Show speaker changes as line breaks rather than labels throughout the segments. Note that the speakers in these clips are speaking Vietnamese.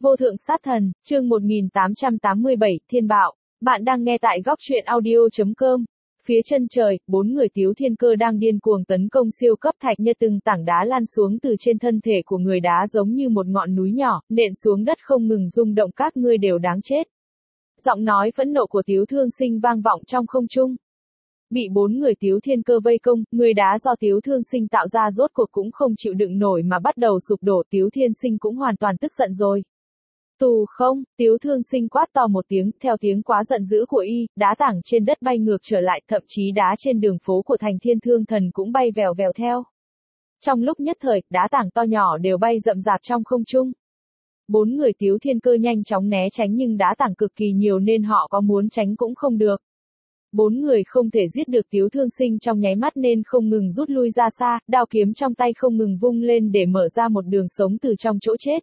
Vô thượng sát thần, chương 1887, Thiên Bạo. Bạn đang nghe tại góc truyện audio.com. Phía chân trời, 4 người Tiếu Thiên Cơ đang điên cuồng tấn công siêu cấp thạch như từng tảng đá lan xuống từ trên thân thể của người đá giống như một ngọn núi nhỏ, nện xuống đất không ngừng rung động, các ngươi đều đáng chết. Giọng nói phẫn nộ của Tiếu Thương Sinh vang vọng trong không trung. Bị 4 người Tiếu Thiên Cơ vây công, người đá do Tiếu Thương Sinh tạo ra rốt cuộc cũng không chịu đựng nổi mà bắt đầu sụp đổ. Tiếu Thiên Sinh cũng hoàn toàn tức giận rồi. Tù không, Tiếu Thương Sinh quát to một tiếng, theo tiếng quá giận dữ của y, đá tảng trên đất bay ngược trở lại, thậm chí đá trên đường phố của thành Thiên Thương Thần cũng bay vèo vèo theo. Trong lúc nhất thời, đá tảng to nhỏ đều bay rậm rạp trong không trung. 4 người Tiếu Thiên Cơ nhanh chóng né tránh nhưng đá tảng cực kỳ nhiều nên họ có muốn tránh cũng không được. 4 người không thể giết được Tiếu Thương Sinh trong nháy mắt nên không ngừng rút lui ra xa, đao kiếm trong tay không ngừng vung lên để mở ra một đường sống từ trong chỗ chết.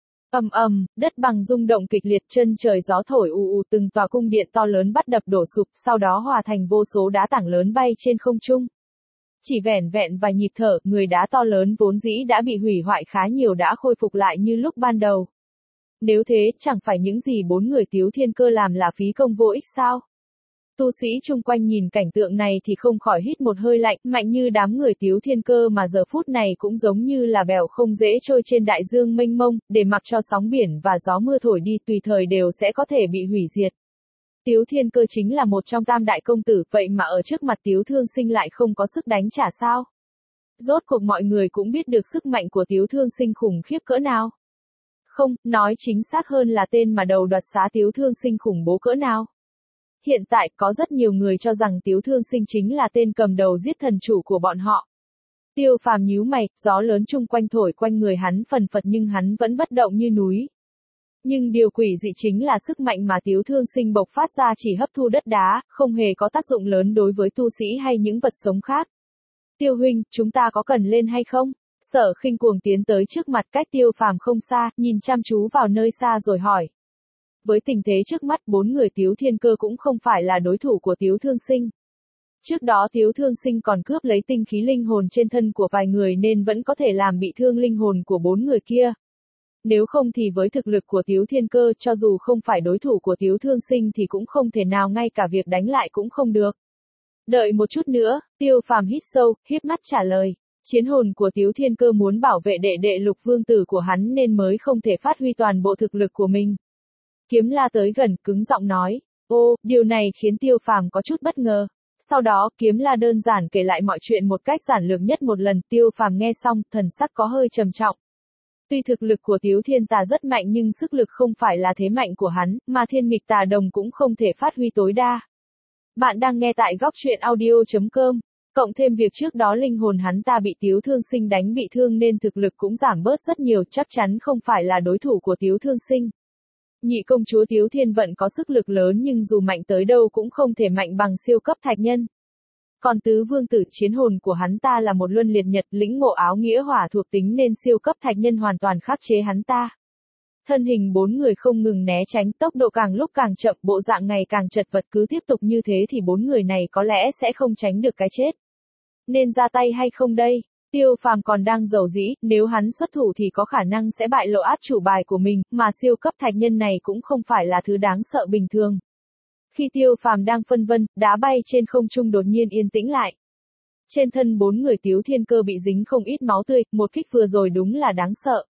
Ầm ầm, đất bằng rung động kịch liệt, chân trời gió thổi ù ù, từng tòa cung điện to lớn bắt đập đổ sụp, sau đó hòa thành vô số đá tảng lớn bay trên không trung. Chỉ vẻn vẹn vài nhịp thở, người đá to lớn vốn dĩ đã bị hủy hoại khá nhiều đã khôi phục lại như lúc ban đầu. Nếu thế, chẳng phải những gì 4 người Tiếu Thiên Cơ làm là phí công vô ích sao? Tu sĩ chung quanh nhìn cảnh tượng này thì không khỏi hít một hơi lạnh, mạnh như đám người Tiếu Thiên Cơ mà giờ phút này cũng giống như là bèo không dễ trôi trên đại dương mênh mông, để mặc cho sóng biển và gió mưa thổi đi tùy thời đều sẽ có thể bị hủy diệt. Tiếu Thiên Cơ chính là một trong tam đại công tử, vậy mà ở trước mặt Tiếu Thương Sinh lại không có sức đánh trả sao? Rốt cuộc mọi người cũng biết được sức mạnh của Tiếu Thương Sinh khủng khiếp cỡ nào. Không, nói chính xác hơn là tên mà đầu đoạt xá Tiếu Thương Sinh khủng bố cỡ nào. Hiện tại, có rất nhiều người cho rằng Tiếu Thương Sinh chính là tên cầm đầu giết thần chủ của bọn họ. Tiêu Phàm nhíu mày, gió lớn chung quanh thổi quanh người hắn phần phật nhưng hắn vẫn bất động như núi. Nhưng điều quỷ dị chính là sức mạnh mà Tiếu Thương Sinh bộc phát ra chỉ hấp thu đất đá, không hề có tác dụng lớn đối với tu sĩ hay những vật sống khác. Tiêu huynh, chúng ta có cần lên hay không? Sở Khinh Cuồng tiến tới trước mặt cách Tiêu Phàm không xa, nhìn chăm chú vào nơi xa rồi hỏi. Với tình thế trước mắt, 4 người Tiếu Thiên Cơ cũng không phải là đối thủ của Tiếu Thương Sinh. Trước đó Tiếu Thương Sinh còn cướp lấy tinh khí linh hồn trên thân của vài người nên vẫn có thể làm bị thương linh hồn của 4 người kia. Nếu không thì với thực lực của Tiếu Thiên Cơ, cho dù không phải đối thủ của Tiếu Thương Sinh thì cũng không thể nào ngay cả việc đánh lại cũng không được. Đợi một chút nữa, Tiêu Phàm hít sâu, híp mắt trả lời. Chiến hồn của Tiếu Thiên Cơ muốn bảo vệ đệ đệ Lục Vương tử của hắn nên mới không thể phát huy toàn bộ thực lực của mình. Kiếm La tới gần, cứng giọng nói. Ô, điều này khiến Tiêu Phàm có chút bất ngờ. Sau đó, Kiếm La đơn giản kể lại mọi chuyện một cách giản lược nhất một lần. Tiêu Phàm nghe xong, thần sắc có hơi trầm trọng. Tuy thực lực của Tiếu Thiên Tà rất mạnh nhưng sức lực không phải là thế mạnh của hắn, mà Thiên Nghịch Tà Đồng cũng không thể phát huy tối đa. Bạn đang nghe tại góc truyện audio.com. Cộng thêm việc trước đó linh hồn hắn ta bị Tiếu Thương Sinh đánh bị thương nên thực lực cũng giảm bớt rất nhiều, chắc chắn không phải là đối thủ của Tiếu Thương Sinh. Nhị công chúa Tiếu Thiên Vận có sức lực lớn nhưng dù mạnh tới đâu cũng không thể mạnh bằng siêu cấp thạch nhân. Còn tứ vương tử, chiến hồn của hắn ta là một luân liệt nhật, lĩnh ngộ áo nghĩa hỏa thuộc tính nên siêu cấp thạch nhân hoàn toàn khắc chế hắn ta. Thân hình 4 người không ngừng né tránh, tốc độ càng lúc càng chậm, bộ dạng ngày càng chật vật, cứ tiếp tục như thế thì 4 người này có lẽ sẽ không tránh được cái chết. Nên ra tay hay không đây? Tiêu Phàm còn đang dầu dĩ, nếu hắn xuất thủ thì có khả năng sẽ bại lộ át chủ bài của mình, mà siêu cấp thạch nhân này cũng không phải là thứ đáng sợ bình thường. Khi Tiêu Phàm đang phân vân, đá bay trên không trung đột nhiên yên tĩnh lại. Trên thân 4 người Tiếu Thiên Cơ bị dính không ít máu tươi, một kích vừa rồi đúng là đáng sợ.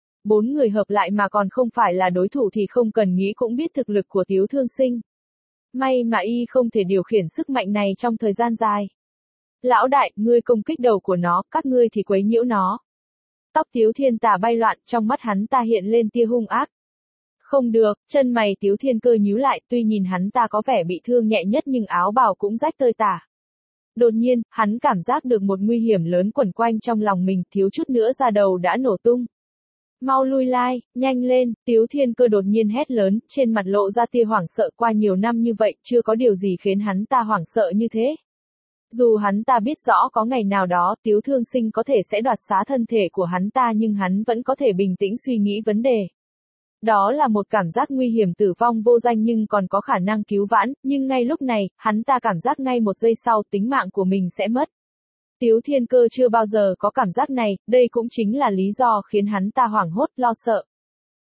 4 người hợp lại mà còn không phải là đối thủ thì không cần nghĩ cũng biết thực lực của Tiếu Thương Sinh. May mà y không thể điều khiển sức mạnh này trong thời gian dài. Lão đại, ngươi công kích đầu của nó, các ngươi thì quấy nhiễu nó. Tóc Tiếu Thiên Tà bay loạn, trong mắt hắn ta hiện lên tia hung ác. Không được, chân mày Tiếu Thiên Cơ nhíu lại, tuy nhìn hắn ta có vẻ bị thương nhẹ nhất nhưng áo bào cũng rách tơi tả. Đột nhiên, hắn cảm giác được một nguy hiểm lớn quẩn quanh trong lòng mình, thiếu chút nữa da đầu đã nổ tung. Mau lui lai, nhanh lên, Tiếu Thiên Cơ đột nhiên hét lớn, trên mặt lộ ra tia hoảng sợ, qua nhiều năm như vậy, chưa có điều gì khiến hắn ta hoảng sợ như thế. Dù hắn ta biết rõ có ngày nào đó Tiếu Thương Sinh có thể sẽ đoạt xá thân thể của hắn ta nhưng hắn vẫn có thể bình tĩnh suy nghĩ vấn đề. Đó là một cảm giác nguy hiểm tử vong vô danh nhưng còn có khả năng cứu vãn, nhưng ngay lúc này, hắn ta cảm giác ngay một giây sau tính mạng của mình sẽ mất. Tiếu Thiên Cơ chưa bao giờ có cảm giác này, đây cũng chính là lý do khiến hắn ta hoảng hốt lo sợ.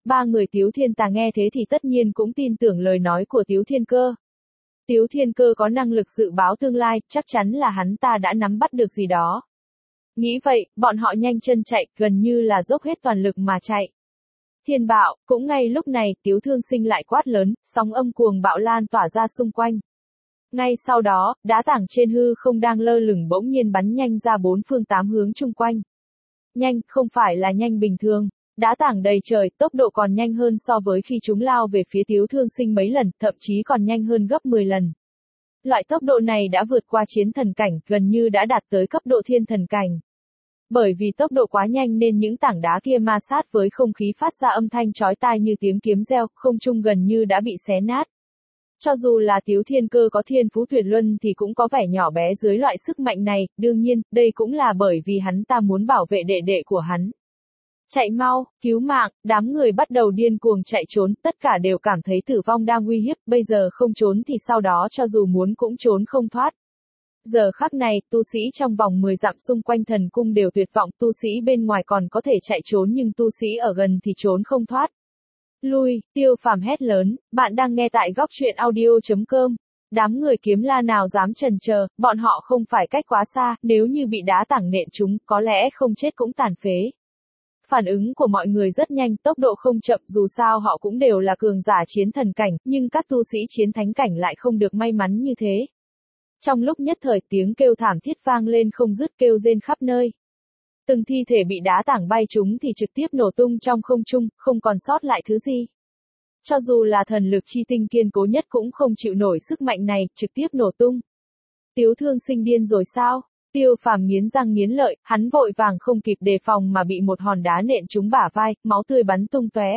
Ba người Tiếu Thiên Tà nghe thế thì tất nhiên cũng tin tưởng lời nói của Tiếu Thiên Cơ. Tiếu Thiên Cơ có năng lực dự báo tương lai, chắc chắn là hắn ta đã nắm bắt được gì đó. Nghĩ vậy, bọn họ nhanh chân chạy, gần như là dốc hết toàn lực mà chạy. Thiên bạo, cũng ngay lúc này, Tiếu Thương Sinh lại quát lớn, sóng âm cuồng bạo lan tỏa ra xung quanh. Ngay sau đó, đá tảng trên hư không đang lơ lửng bỗng nhiên bắn nhanh ra bốn phương tám hướng chung quanh. Nhanh, không phải là nhanh bình thường. Đá tảng đầy trời, tốc độ còn nhanh hơn so với khi chúng lao về phía Tiếu Thương Sinh mấy lần, thậm chí còn nhanh hơn gấp 10 lần. Loại tốc độ này đã vượt qua chiến thần cảnh, gần như đã đạt tới cấp độ thiên thần cảnh. Bởi vì tốc độ quá nhanh nên những tảng đá kia ma sát với không khí phát ra âm thanh chói tai như tiếng kiếm reo, không trung gần như đã bị xé nát. Cho dù là Tiếu Thiên Cơ có thiên phú tuyệt luân thì cũng có vẻ nhỏ bé dưới loại sức mạnh này, đương nhiên, đây cũng là bởi vì hắn ta muốn bảo vệ đệ đệ của hắn. Chạy mau, cứu mạng, đám người bắt đầu điên cuồng chạy trốn, tất cả đều cảm thấy tử vong đang uy hiếp, bây giờ không trốn thì sau đó cho dù muốn cũng trốn không thoát. Giờ khắc này, tu sĩ trong vòng 10 dặm xung quanh thần cung đều tuyệt vọng, tu sĩ bên ngoài còn có thể chạy trốn nhưng tu sĩ ở gần thì trốn không thoát. Lui, Tiêu Phàm hét lớn, bạn đang nghe tại góc truyện audio.com. Đám người Kiếm La nào dám chần chờ, bọn họ không phải cách quá xa, nếu như bị đá tảng nện chúng, có lẽ không chết cũng tàn phế. Phản ứng của mọi người rất nhanh, tốc độ không chậm, dù sao họ cũng đều là cường giả chiến thần cảnh, nhưng các tu sĩ chiến thánh cảnh lại không được may mắn như thế. Trong lúc nhất thời tiếng kêu thảm thiết vang lên không dứt, kêu rên khắp nơi. Từng thi thể bị đá tảng bay trúng thì trực tiếp nổ tung trong không trung, không còn sót lại thứ gì. Cho dù là thần lực chi tinh kiên cố nhất cũng không chịu nổi sức mạnh này, trực tiếp nổ tung. Tiếu Thương Sinh điên rồi sao? Tiêu Phàm nghiến răng nghiến lợi, hắn vội vàng không kịp đề phòng mà bị một hòn đá nện trúng bả vai, máu tươi bắn tung tóe.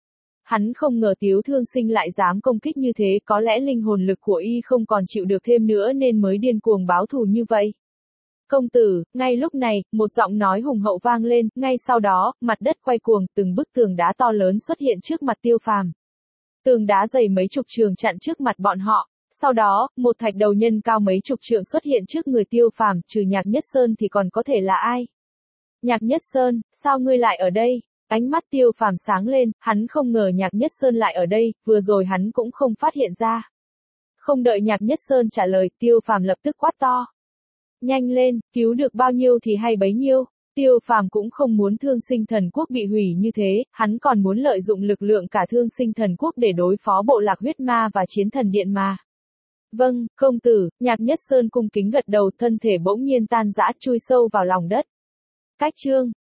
Hắn không ngờ Tiếu Thương Sinh lại dám công kích như thế, có lẽ linh hồn lực của y không còn chịu được thêm nữa nên mới điên cuồng báo thù như vậy. Công tử, ngay lúc này, một giọng nói hùng hậu vang lên, ngay sau đó, mặt đất quay cuồng, từng bức tường đá to lớn xuất hiện trước mặt Tiêu Phàm. Tường đá dày mấy chục trượng chặn trước mặt bọn họ. Sau đó, một thạch đầu nhân cao mấy chục trượng xuất hiện trước người Tiêu Phàm, trừ Nhạc Nhất Sơn thì còn có thể là ai? Nhạc Nhất Sơn, sao ngươi lại ở đây? Ánh mắt Tiêu Phàm sáng lên, hắn không ngờ Nhạc Nhất Sơn lại ở đây, vừa rồi hắn cũng không phát hiện ra. Không đợi Nhạc Nhất Sơn trả lời, Tiêu Phàm lập tức quát to. Nhanh lên, cứu được bao nhiêu thì hay bấy nhiêu. Tiêu Phàm cũng không muốn Thương Sinh Thần Quốc bị hủy như thế, hắn còn muốn lợi dụng lực lượng cả Thương Sinh Thần Quốc để đối phó bộ lạc huyết ma và chiến thần điện mà. Vâng, công tử, Nhạc Nhất Sơn cung kính gật đầu, thân thể bỗng nhiên tan rã chui sâu vào lòng đất. Cách chương